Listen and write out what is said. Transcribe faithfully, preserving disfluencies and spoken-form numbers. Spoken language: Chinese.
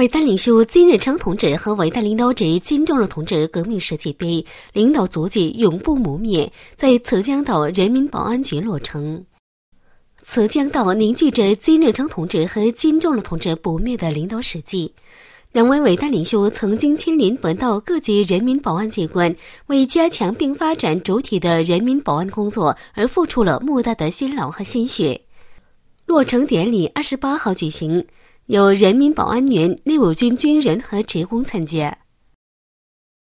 伟大领袖金日成同志和伟大领导者金正日同志革命事迹碑领导足迹永不磨灭，在浙江道人民保安局落成。浙江道凝聚着金日成同志和金正日同志不灭的领导事迹。两位伟大领袖曾经亲临本道各级人民保安机关，为加强并发展主体的人民保安工作而付出了莫大的辛劳和心血。落成典礼二十八号举行，有人民保安员、义务军军人和职工参加。